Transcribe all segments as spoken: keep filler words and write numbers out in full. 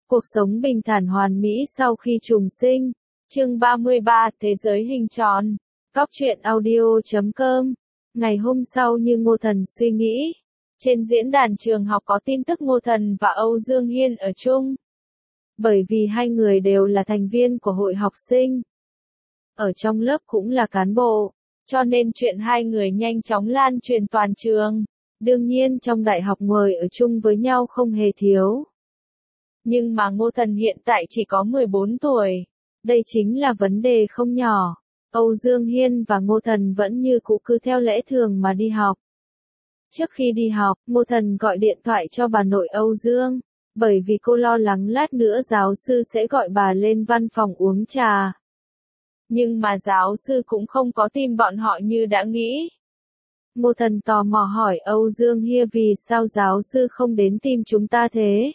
Cuộc sống bình thản hoàn mỹ sau khi trùng sinh. Chương ba mươi ba, Thế giới hình tròn. Góc truyện audio chấm com. Ngày hôm sau như Ngô Thần suy nghĩ. Trên diễn đàn trường học có tin tức Ngô Thần và Âu Dương Hiên ở chung. Bởi vì hai người đều là thành viên của hội học sinh. Ở trong lớp cũng là cán bộ. Cho nên chuyện hai người nhanh chóng lan truyền toàn trường. Đương nhiên trong đại học người ở chung với nhau không hề thiếu. Nhưng mà Ngô Thần hiện tại chỉ có mười bốn tuổi. Đây chính là vấn đề không nhỏ. Âu Dương Hiên và Ngô Thần vẫn như cũ cứ theo lẽ thường mà đi học. Trước khi đi học, Ngô Thần gọi điện thoại cho bà nội Âu Dương. Bởi vì cô lo lắng lát nữa giáo sư sẽ gọi bà lên văn phòng uống trà. Nhưng mà giáo sư cũng không có tìm bọn họ như đã nghĩ. Ngô Thần tò mò hỏi Âu Dương Hiên vì sao giáo sư không đến tìm chúng ta thế?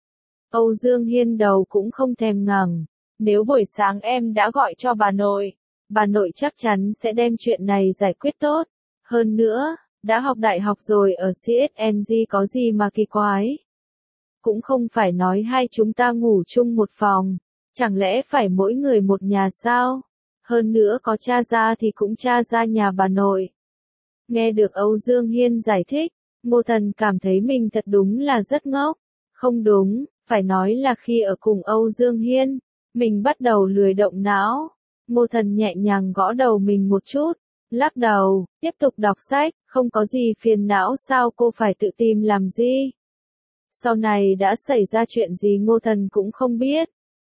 Âu Dương Hiên đầu cũng không thèm ngẩng. Nếu buổi sáng em đã gọi cho bà nội, bà nội chắc chắn sẽ đem chuyện này giải quyết tốt. Hơn nữa, đã học đại học rồi ở xê ét en giê có gì mà kỳ quái. Cũng không phải nói hai chúng ta ngủ chung một phòng. Chẳng lẽ phải mỗi người một nhà sao? Hơn nữa có cha ra thì cũng cha ra nhà bà nội. Nghe được Âu Dương Hiên giải thích, Ngô Thần cảm thấy mình thật đúng là rất ngốc. Không đúng, phải nói là khi ở cùng Âu Dương Hiên, mình bắt đầu lười động não. Ngô Thần nhẹ nhàng gõ đầu mình một chút, lắc đầu, tiếp tục đọc sách, không có gì phiền não sao cô phải tự tìm làm gì. Sau này đã xảy ra chuyện gì Ngô Thần cũng không biết.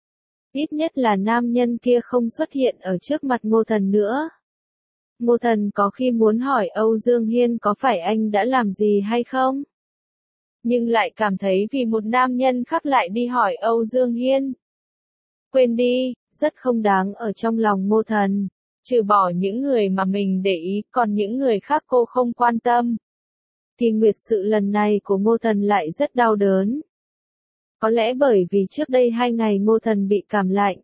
Ít nhất là nam nhân kia không xuất hiện ở trước mặt Ngô Thần nữa. Ngô Thần có khi muốn hỏi Âu Dương Hiên có phải anh đã làm gì hay không? Nhưng lại cảm thấy vì một nam nhân khác lại đi hỏi Âu Dương Hiên. Quên đi, rất không đáng ở trong lòng Ngô Thần. Trừ bỏ những người mà mình để ý, còn những người khác cô không quan tâm. Thì nguyệt sự lần này của Ngô Thần lại rất đau đớn. Có lẽ bởi vì trước đây hai ngày Ngô Thần bị cảm lạnh.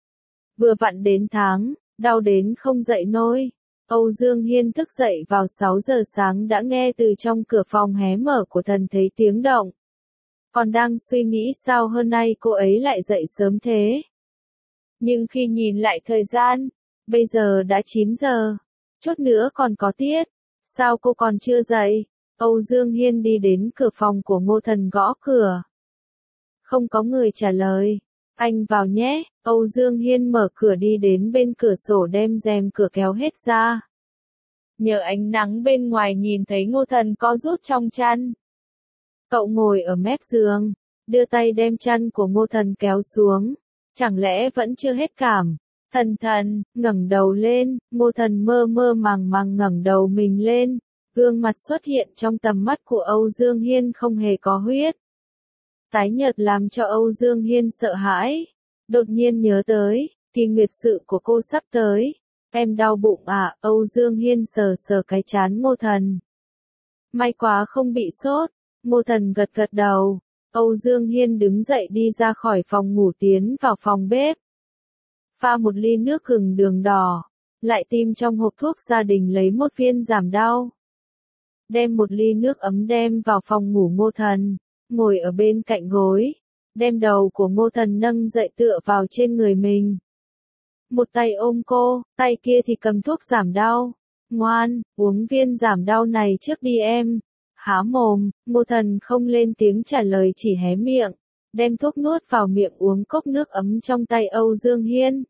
Vừa vặn đến tháng, đau đến không dậy nổi. Âu Dương Hiên thức dậy vào sáu giờ sáng đã nghe từ trong cửa phòng hé mở của Thần thấy tiếng động. Còn đang suy nghĩ sao hôm nay cô ấy lại dậy sớm thế. Nhưng khi nhìn lại thời gian, bây giờ đã chín giờ, chút nữa còn có tiết, sao cô còn chưa dậy? Âu Dương Hiên đi đến cửa phòng của Ngô Thần gõ cửa. Không có người trả lời. Anh vào nhé. Âu Dương Hiên mở cửa đi đến bên cửa sổ đem rèm cửa kéo hết ra. Nhờ ánh nắng bên ngoài nhìn thấy Ngô Thần co rút trong chăn. Cậu ngồi ở mép giường, đưa tay đem chăn của Ngô Thần kéo xuống. Chẳng lẽ vẫn chưa hết cảm? Thần thần, ngẩng đầu lên, Ngô Thần mơ mơ màng màng ngẩng đầu mình lên. Gương mặt xuất hiện trong tầm mắt của Âu Dương Hiên không hề có huyết. Tái nhợt làm cho Âu Dương Hiên sợ hãi. Đột nhiên nhớ tới, kỳ nguyệt sự của cô sắp tới. Em đau bụng à? Âu Dương Hiên sờ sờ cái trán Ngô Thần. May quá không bị sốt. Ngô Thần gật gật đầu. Âu Dương Hiên đứng dậy đi ra khỏi phòng ngủ tiến vào phòng bếp. Pha một ly nước gừng đường đỏ. Lại tìm trong hộp thuốc gia đình lấy một viên giảm đau. Đem một ly nước ấm đem vào phòng ngủ Ngô Thần. Ngồi ở bên cạnh gối. Đem đầu của Ngô Thần nâng dậy tựa vào trên người mình. Một tay ôm cô, tay kia thì cầm thuốc giảm đau. Ngoan, uống viên giảm đau này trước đi em. Há mồm, Ngô Thần không lên tiếng trả lời chỉ hé miệng. Đem thuốc nuốt vào miệng uống cốc nước ấm trong tay Âu Dương Hiên.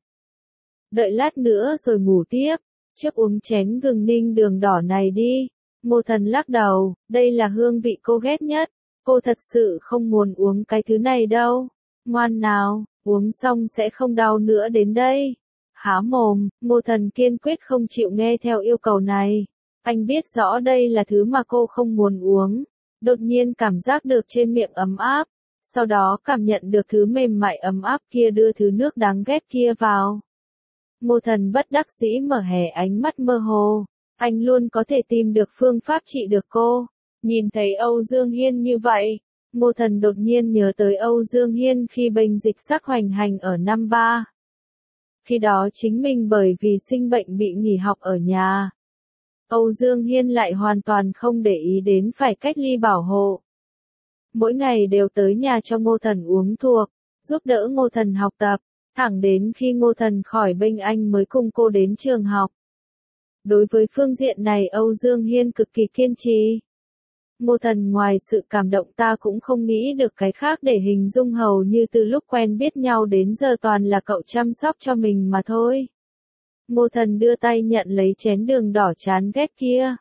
Đợi lát nữa rồi ngủ tiếp. Trước uống chén gừng ninh đường đỏ này đi. Ngô Thần lắc đầu, đây là hương vị cô ghét nhất. Cô thật sự không muốn uống cái thứ này đâu. Ngoan nào, uống xong sẽ không đau nữa đến đây. Há mồm, Ngô Thần kiên quyết không chịu nghe theo yêu cầu này. Anh biết rõ đây là thứ mà cô không muốn uống. Đột nhiên cảm giác được trên miệng ấm áp. Sau đó cảm nhận được thứ mềm mại ấm áp kia đưa thứ nước đáng ghét kia vào. Ngô Thần bất đắc dĩ mở hé ánh mắt mơ hồ. Anh luôn có thể tìm được phương pháp trị được cô. Nhìn thấy Âu Dương Hiên như vậy, Ngô Thần đột nhiên nhớ tới Âu Dương Hiên khi bệnh dịch sắc hoành hành ở năm ba. Khi đó chính mình bởi vì sinh bệnh bị nghỉ học ở nhà. Âu Dương Hiên lại hoàn toàn không để ý đến phải cách ly bảo hộ. Mỗi ngày đều tới nhà cho Ngô Thần uống thuốc, giúp đỡ Ngô Thần học tập, thẳng đến khi Ngô Thần khỏi bệnh anh mới cùng cô đến trường học. Đối với phương diện này Âu Dương Hiên cực kỳ kiên trì. Ngô Thần ngoài sự cảm động ta cũng không nghĩ được cái khác để hình dung, hầu như từ lúc quen biết nhau đến giờ toàn là cậu chăm sóc cho mình mà thôi. Ngô Thần đưa tay nhận lấy chén đường đỏ chán ghét kia.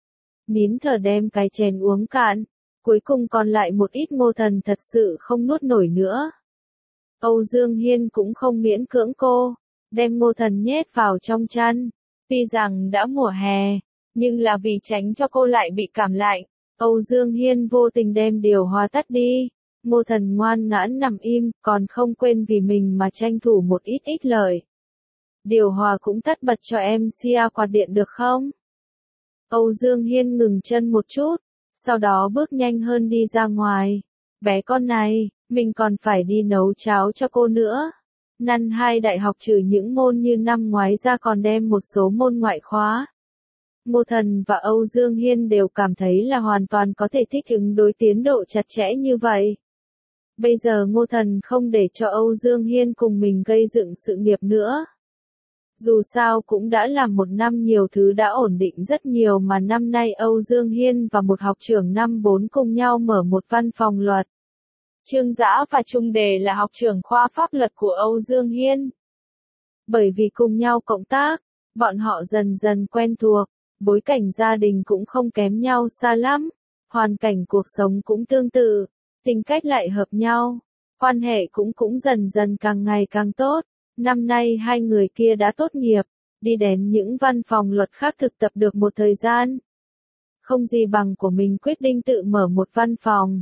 Nín thở đem cái chén uống cạn, cuối cùng còn lại một ít Ngô Thần thật sự không nuốt nổi nữa. Âu Dương Hiên cũng không miễn cưỡng cô, đem Ngô Thần nhét vào trong chăn. Tuy rằng đã mùa hè, nhưng là vì tránh cho cô lại bị cảm lạnh, Âu Dương Hiên vô tình đem điều hòa tắt đi. Ngô Thần ngoan ngoãn nằm im, còn không quên vì mình mà tranh thủ một ít ích lợi. Điều hòa cũng tắt bật cho em Sia quạt điện được không? Âu Dương Hiên ngừng chân một chút, sau đó bước nhanh hơn đi ra ngoài. Bé con này, mình còn phải đi nấu cháo cho cô nữa. Năm hai đại học trừ những môn như năm ngoái ra còn đem một số môn ngoại khóa. Ngô Thần và Âu Dương Hiên đều cảm thấy là hoàn toàn có thể thích ứng đối tiến độ chặt chẽ như vậy. Bây giờ Ngô Thần không để cho Âu Dương Hiên cùng mình gây dựng sự nghiệp nữa. Dù sao cũng đã làm một năm nhiều thứ đã ổn định rất nhiều mà năm nay Âu Dương Hiên và một học trưởng năm bốn cùng nhau mở một văn phòng luật. Trương Dã và Trung Đề là học trưởng khoa pháp luật của Âu Dương Hiên. Bởi vì cùng nhau cộng tác, bọn họ dần dần quen thuộc, bối cảnh gia đình cũng không kém nhau xa lắm, hoàn cảnh cuộc sống cũng tương tự, tính cách lại hợp nhau, quan hệ cũng cũng dần dần càng ngày càng tốt. Năm nay hai người kia đã tốt nghiệp, đi đến những văn phòng luật khác thực tập được một thời gian. Không gì bằng của mình quyết định tự mở một văn phòng.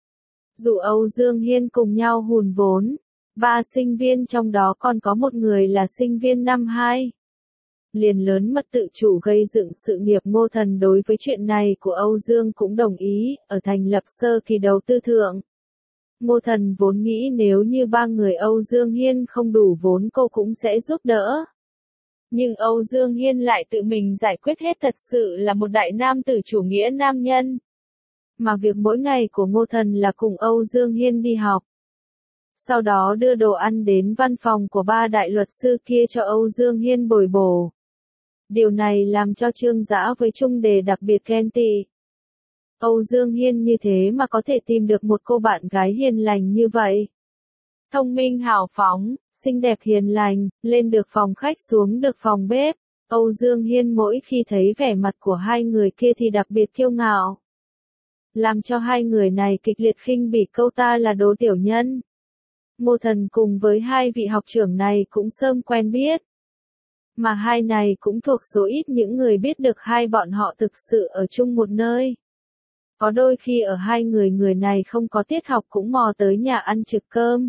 Dù Âu Dương Hiên cùng nhau hùn vốn, ba sinh viên trong đó còn có một người là sinh viên năm hai. Liền lớn mật tự chủ gây dựng sự nghiệp. Ngô Thần đối với chuyện này của Âu Dương cũng đồng ý, ở thành lập sơ kỳ đầu tư thượng. Ngô Thần vốn nghĩ nếu như ba người Âu Dương Hiên không đủ vốn cô cũng sẽ giúp đỡ. Nhưng Âu Dương Hiên lại tự mình giải quyết hết, thật sự là một đại nam tử chủ nghĩa nam nhân. Mà việc mỗi ngày của Ngô Thần là cùng Âu Dương Hiên đi học. Sau đó đưa đồ ăn đến văn phòng của ba đại luật sư kia cho Âu Dương Hiên bồi bổ. Điều này làm cho Trương Dã với Trung Đề đặc biệt ghen tị. Âu Dương Hiên như thế mà có thể tìm được một cô bạn gái hiền lành như vậy. Thông minh hào phóng, xinh đẹp hiền lành, lên được phòng khách xuống được phòng bếp. Âu Dương Hiên mỗi khi thấy vẻ mặt của hai người kia thì đặc biệt kiêu ngạo. Làm cho hai người này kịch liệt khinh bỉ câu ta là đồ tiểu nhân. Ngô Thần cùng với hai vị học trưởng này cũng sớm quen biết. Mà hai này cũng thuộc số ít những người biết được hai bọn họ thực sự ở chung một nơi. Có đôi khi ở hai người người này không có tiết học cũng mò tới nhà ăn trực cơm.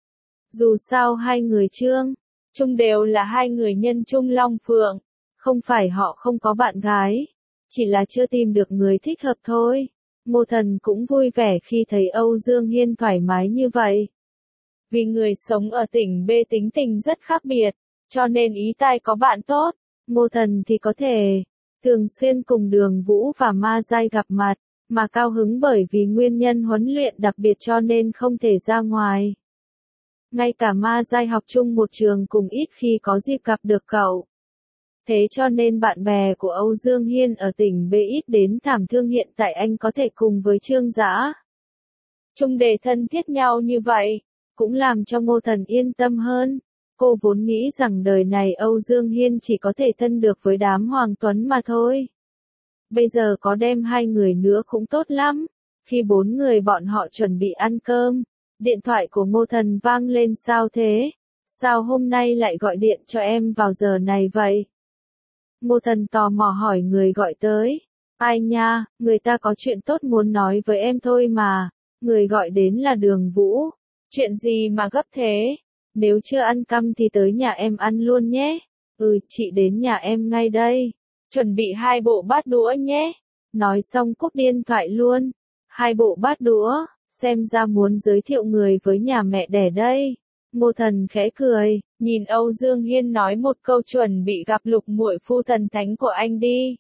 Dù sao hai người Trương, Trung đều là hai người nhân Trung Long Phượng. Không phải họ không có bạn gái, chỉ là chưa tìm được người thích hợp thôi. Ngô Thần cũng vui vẻ khi thấy Âu Dương Hiên thoải mái như vậy. Vì người sống ở tỉnh B tính tình rất khác biệt, cho nên ý tai có bạn tốt. Ngô Thần thì có thể thường xuyên cùng Đường Vũ và Ma Giai gặp mặt, mà cao hứng bởi vì nguyên nhân huấn luyện đặc biệt cho nên không thể ra ngoài. Ngay cả Ma Giai học chung một trường cùng ít khi có dịp gặp được cậu. Thế cho nên bạn bè của Âu Dương Hiên ở tỉnh B ít đến thảm thương hiện tại anh có thể cùng với Trương Dã, Trung Đề thân thiết nhau như vậy, cũng làm cho Ngô Thần yên tâm hơn. Cô vốn nghĩ rằng đời này Âu Dương Hiên chỉ có thể thân được với đám Hoàng Tuấn mà thôi. Bây giờ có đem hai người nữa cũng tốt lắm. Khi bốn người bọn họ chuẩn bị ăn cơm, điện thoại của Ngô Thần vang lên. Sao thế? Sao hôm nay lại gọi điện cho em vào giờ này vậy? Ngô Thần tò mò hỏi người gọi tới. Ai nha, người ta có chuyện tốt muốn nói với em thôi mà. Người gọi đến là Đường Vũ. Chuyện gì mà gấp thế? Nếu chưa ăn căm thì tới nhà em ăn luôn nhé. Ừ, chị đến nhà em ngay đây. Chuẩn bị hai bộ bát đũa nhé. Nói xong cúp điện thoại luôn. Hai bộ bát đũa, xem ra muốn giới thiệu người với nhà mẹ đẻ đây. Ngô Thần khẽ cười, nhìn Âu Dương Hiên nói một câu chuẩn bị gặp Lục muội phu thần thánh của anh đi.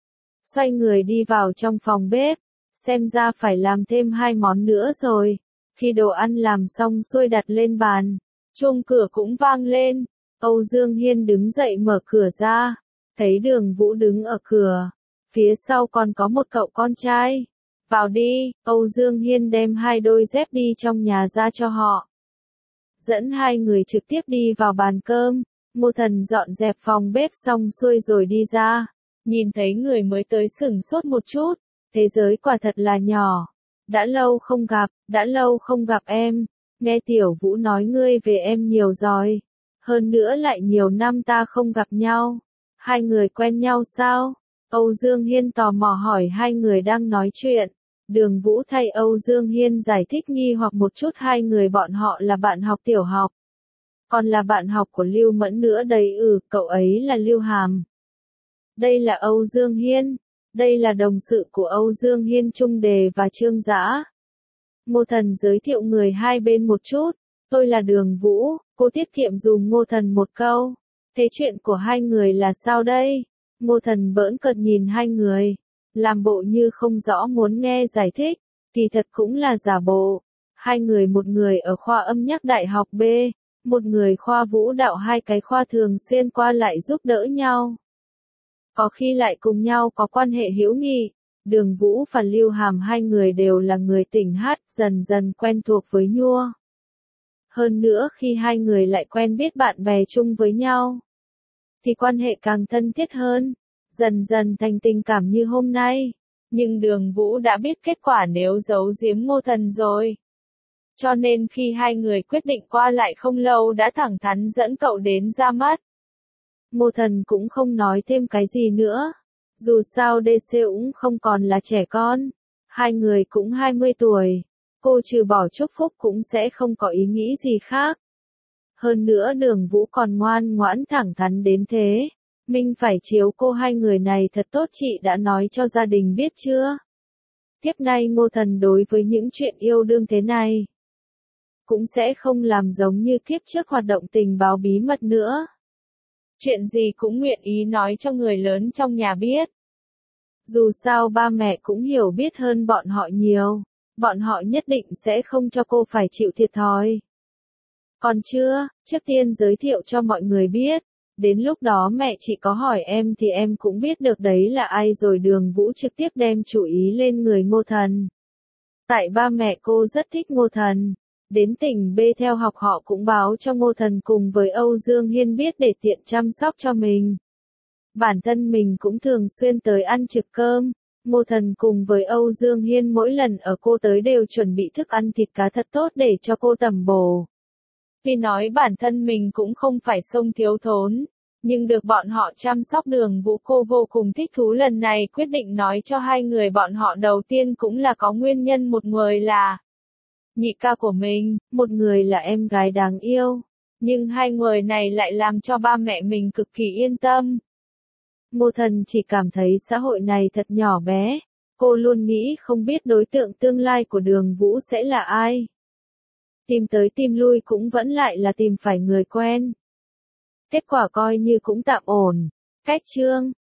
Xoay người đi vào trong phòng bếp, xem ra phải làm thêm hai món nữa rồi. Khi đồ ăn làm xong xuôi đặt lên bàn, chuông cửa cũng vang lên. Âu Dương Hiên đứng dậy mở cửa ra, thấy Đường Vũ đứng ở cửa. Phía sau còn có một cậu con trai. Vào đi, Âu Dương Hiên đem hai đôi dép đi trong nhà ra cho họ. Dẫn hai người trực tiếp đi vào bàn cơm. Ngô Thần dọn dẹp phòng bếp xong xuôi rồi đi ra. Nhìn thấy người mới tới sửng sốt một chút. Thế giới quả thật là nhỏ. Đã lâu không gặp, đã lâu không gặp em. Nghe Tiểu Vũ nói ngươi về em nhiều rồi. Hơn nữa lại nhiều năm ta không gặp nhau. Hai người quen nhau sao? Âu Dương Hiên tò mò hỏi hai người đang nói chuyện. Đường Vũ thay Âu Dương Hiên giải thích nghi hoặc một chút, hai người bọn họ là bạn học tiểu học. Còn là bạn học của Lưu Mẫn nữa đấy. Ừ, cậu ấy là Lưu Hàm. Đây là Âu Dương Hiên. Đây là đồng sự của Âu Dương Hiên, Trung Đề và Trương Dã. Ngô Thần giới thiệu người hai bên một chút. Tôi là Đường Vũ, cô tiết kiệm dùm Ngô Thần một câu. Thế chuyện của hai người là sao đây? Ngô Thần bỡn cợt nhìn hai người. Làm bộ như không rõ muốn nghe giải thích. Kỳ thật cũng là giả bộ. Hai người, một người ở khoa âm nhạc đại học B. Một người khoa vũ đạo, hai cái khoa thường xuyên qua lại giúp đỡ nhau. Có khi lại cùng nhau có quan hệ hữu nghị. Đường Vũ và Lưu Hàm hai người đều là người tỉnh hát, dần dần quen thuộc với Nhua. Hơn nữa khi hai người lại quen biết bạn bè chung với nhau, thì quan hệ càng thân thiết hơn, dần dần thành tình cảm như hôm nay. Nhưng Đường Vũ đã biết kết quả nếu giấu giếm Ngô Thần rồi. Cho nên khi hai người quyết định qua lại không lâu đã thẳng thắn dẫn cậu đến ra mắt. Ngô Thần cũng không nói thêm cái gì nữa. Dù sao đê xê cũng không còn là trẻ con. Hai người cũng hai mươi tuổi. Cô trừ bỏ chúc phúc cũng sẽ không có ý nghĩ gì khác. Hơn nữa Đường Vũ còn ngoan ngoãn thẳng thắn đến thế. Mình phải chiếu cô hai người này thật tốt, chị đã nói cho gia đình biết chưa? Tiếp nay Ngô Thần đối với những chuyện yêu đương thế này cũng sẽ không làm giống như kiếp trước hoạt động tình báo bí mật nữa. Chuyện gì cũng nguyện ý nói cho người lớn trong nhà biết. Dù sao ba mẹ cũng hiểu biết hơn bọn họ nhiều. Bọn họ nhất định sẽ không cho cô phải chịu thiệt thòi. Còn chưa, trước tiên giới thiệu cho mọi người biết. Đến lúc đó mẹ chị có hỏi em thì em cũng biết được đấy là ai rồi. Đường Vũ trực tiếp đem chú ý lên người Ngô Thần. Tại ba mẹ cô rất thích Ngô Thần. Đến tỉnh B theo học họ cũng báo cho Ngô Thần cùng với Âu Dương Hiên biết để tiện chăm sóc cho mình. Bản thân mình cũng thường xuyên tới ăn trực cơm. Ngô Thần cùng với Âu Dương Hiên mỗi lần ở cô tới đều chuẩn bị thức ăn thịt cá thật tốt để cho cô tẩm bổ. Vì nói bản thân mình cũng không phải sông thiếu thốn, nhưng được bọn họ chăm sóc. Đường Vũ cô vô cùng thích thú, lần này quyết định nói cho hai người bọn họ. Đầu tiên cũng là có nguyên nhân, một người là nhị ca của mình, một người là em gái đáng yêu. Nhưng hai người này lại làm cho ba mẹ mình cực kỳ yên tâm. Ngô Thần chỉ cảm thấy xã hội này thật nhỏ bé. Cô luôn nghĩ không biết đối tượng tương lai của Đường Vũ sẽ là ai. Tìm tới tìm lui cũng vẫn lại là tìm phải người quen. Kết quả coi như cũng tạm ổn. Cách chương